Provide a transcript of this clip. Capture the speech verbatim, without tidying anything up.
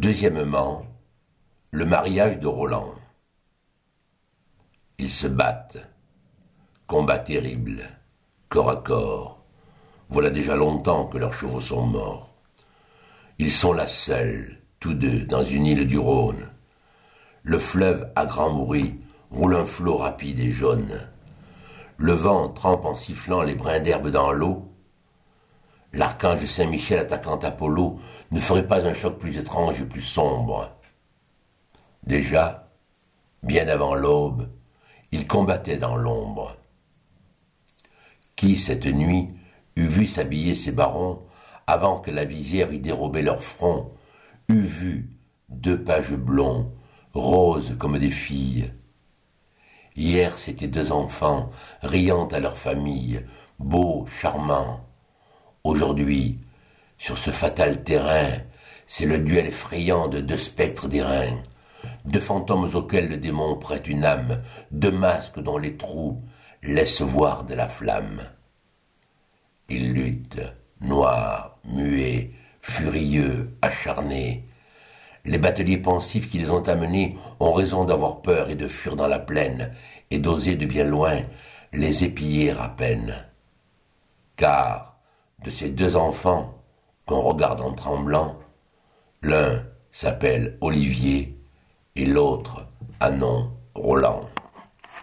Deuxièmement, le mariage de Roland. Ils se battent. Combat terrible, corps à corps. Voilà déjà longtemps que leurs chevaux sont morts. Ils sont là seuls, tous deux, dans une île du Rhône. Le fleuve, à grand bruit, roule un flot rapide et jaune. Le vent trempe en sifflant les brins d'herbe dans l'eau. L'archange Saint-Michel attaquant Apollo ne ferait pas un choc plus étrange et plus sombre. Déjà, bien avant l'aube, ils combattaient dans l'ombre. Qui, cette nuit, eût vu s'habiller ces barons avant que la visière eût dérobé leur front, eût vu deux pages blonds, roses comme des filles. Hier, c'étaient deux enfants, riant à leur famille, beaux, charmants. Aujourd'hui, sur ce fatal terrain, c'est le duel effrayant de deux spectres d'airain, deux fantômes auxquels le démon prête une âme, deux masques dont les trous laissent voir de la flamme. Ils luttent, noirs, muets, furieux, acharnés. Les bateliers pensifs qui les ont amenés ont raison d'avoir peur et de fuir dans la plaine, et d'oser de bien loin les épier à peine. Car, de ces deux enfants qu'on regarde en tremblant, l'un s'appelle Olivier et l'autre a nom Roland.